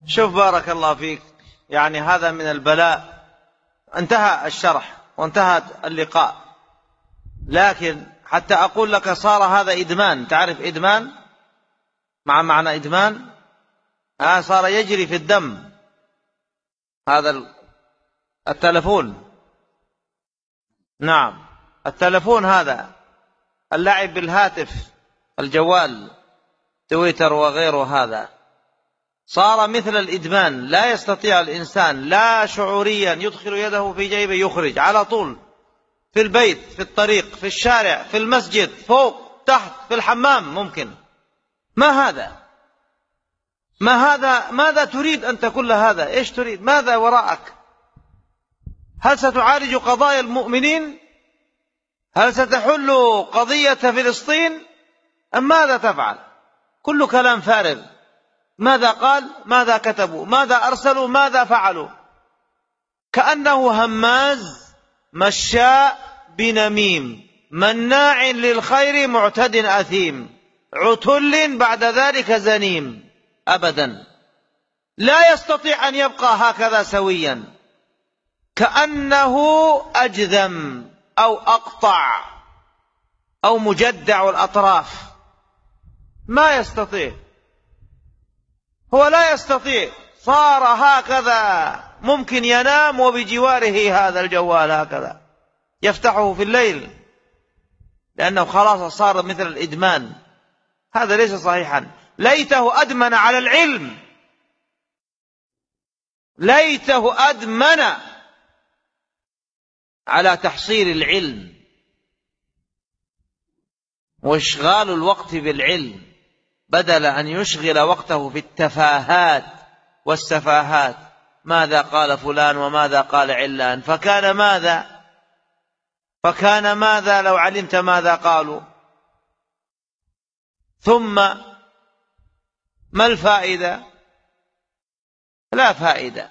شوف بارك الله فيك، يعني هذا من البلاء. انتهى الشرح وانتهى اللقاء، لكن حتى أقول لك صار هذا إدمان. تعرف إدمان؟ مع معنى إدمان صار يجري في الدم. هذا التلفون، نعم التلفون، هذا اللعب بالهاتف الجوال تويتر وغيره، هذا صار مثل الإدمان. لا يستطيع الإنسان لا شعوريا يدخل يده في جيبه يخرج على طول، في البيت، في الطريق، في الشارع، في المسجد، فوق تحت، في الحمام ممكن. ما هذا؟ ما هذا؟ ماذا تريد أنت كل هذا؟ إيش تريد؟ ماذا وراءك؟ هل ستعالج قضايا المؤمنين؟ هل ستحل قضية فلسطين؟ أم ماذا تفعل؟ كل كلام فارغ. ماذا قال؟ ماذا كتبوا؟ ماذا أرسلوا؟ ماذا فعلوا؟ كأنه هماز مشاء بنميم مناع للخير معتد أثيم عتل بعد ذلك زنيم. أبدا لا يستطيع أن يبقى هكذا سويا، كأنه أجذم أو أقطع أو مجدع الأطراف. ما يستطيع، هو لا يستطيع. صار هكذا، ممكن ينام وبجواره هذا الجوال هكذا يفتحه في الليل، لأنه خلاص صار مثل الإدمان. هذا ليس صحيحا. ليته أدمن على العلم، ليته أدمن على تحصيل العلم واشغال الوقت بالعلم، بدل أن يشغل وقته في التفاهات والسفاهات. ماذا قال فلان وماذا قال علان؟ فكان ماذا؟ فكان ماذا لو علمت ماذا قالوا؟ ثم ما الفائدة؟ لا فائدة،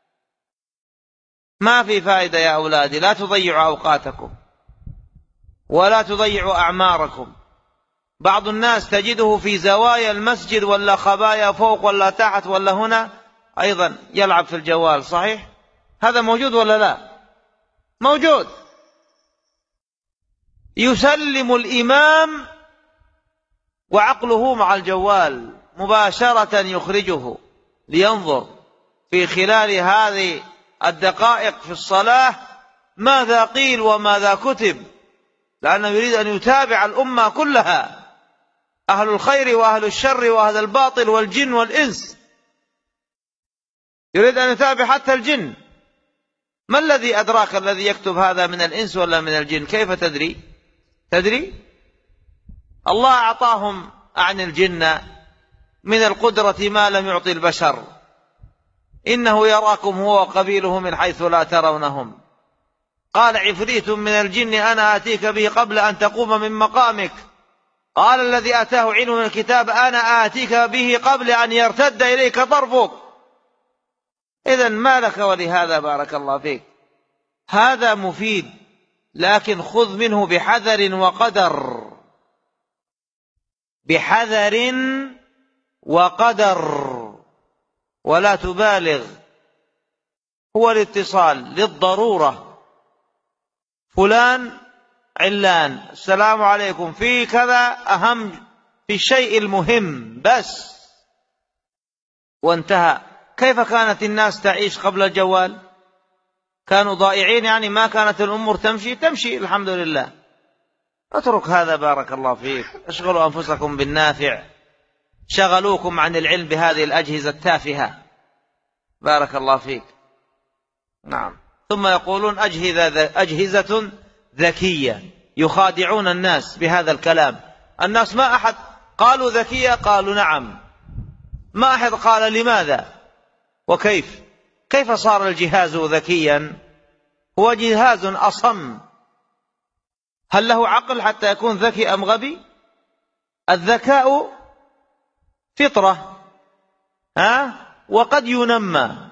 ما في فائدة يا أولادي. لا تضيعوا أوقاتكم ولا تضيعوا أعماركم. بعض الناس تجده في زوايا المسجد ولا خبايا فوق ولا تحت ولا هنا أيضا يلعب في الجوال. صحيح؟ هذا موجود ولا لا؟ موجود. يسلم الإمام وعقله مع الجوال مباشرة، يخرجه لينظر في خلال هذه الدقائق في الصلاة ماذا قيل وماذا كتب، لأنه يريد أن يتابع الأمة كلها، أهل الخير وأهل الشر وأهل الباطل والجن والإنس. يريد أن يتابع حتى الجن. ما الذي أدراك الذي يكتب هذا من الإنس ولا من الجن؟ كيف تدري؟ تدري؟ الله أعطاهم عن الجن من القدرة ما لم يعطي البشر. إنه يراكم هو وقبيله من حيث لا ترونهم. قال عفريت من الجن أنا آتيك به قبل أن تقوم من مقامك. قال الذي آتاه علم من الكتاب أنا آتيك به قبل أن يرتد إليك طرفك. إذن ما لك ولهذا بارك الله فيك. هذا مفيد، لكن خذ منه بحذر وقدر، بحذر وقدر، ولا تبالغ. هو الاتصال للضرورة، فلان علان السلام عليكم في كذا، أهم في الشيء المهم بس، وانتهى. كيف كانت الناس تعيش قبل الجوال؟ كانوا ضائعين، يعني ما كانت الأمور تمشي الحمد لله. اترك هذا بارك الله فيك. اشغلوا أنفسكم بالنافع، شغلوكم عن العلم بهذه الأجهزة التافهة. بارك الله فيك. نعم. ثم يقولون أجهزة ذكية، يخادعون الناس بهذا الكلام. الناس ما أحد قالوا ذكية، قالوا نعم. ما أحد قال لماذا وكيف. كيف صار الجهاز ذكيا؟ هو جهاز أصم. هل له عقل حتى يكون ذكي أم غبي؟ الذكاء فطرة، وقد ينمى.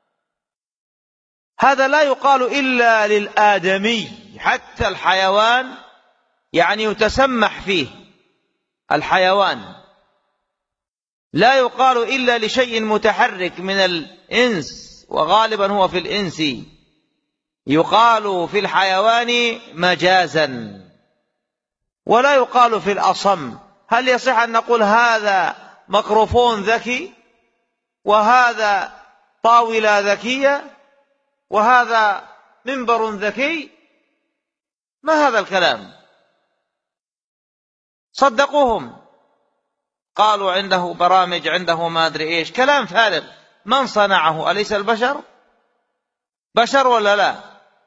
هذا لا يقال إلا للآدمي، حتى الحيوان يعني يتسمح فيه. الحيوان لا يقال إلا لشيء متحرك من الإنس، وغالبا هو في الإنس. يقال في الحيوان مجازا، ولا يقال في الأصم. هل يصح أن نقول هذا ميكروفون ذكي، وهذا طاولة ذكية، وهذا منبر ذكي؟ ما هذا الكلام؟ صدقوهم، قالوا عنده برامج، عنده ما أدري إيش، كلام فارغ. من صنعه؟ أليس البشر؟ بشر ولا لا؟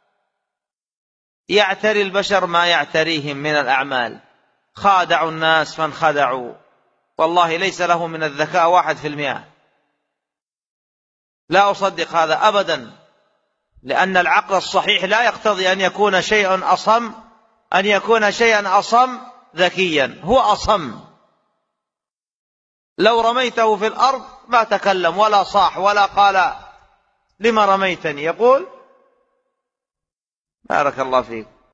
يعتري البشر ما يعتريهم من الأعمال. خادعوا الناس فانخدعوا، والله ليس له من الذكاء 1%. لا أصدق هذا أبدا، لأن العقل الصحيح لا يقتضي أن يكون شيئا أصم ذكيا. هو أصم، لو رميته في الأرض ما تكلم ولا صاح ولا قال لما رميتني، يقول بارك الله فيك.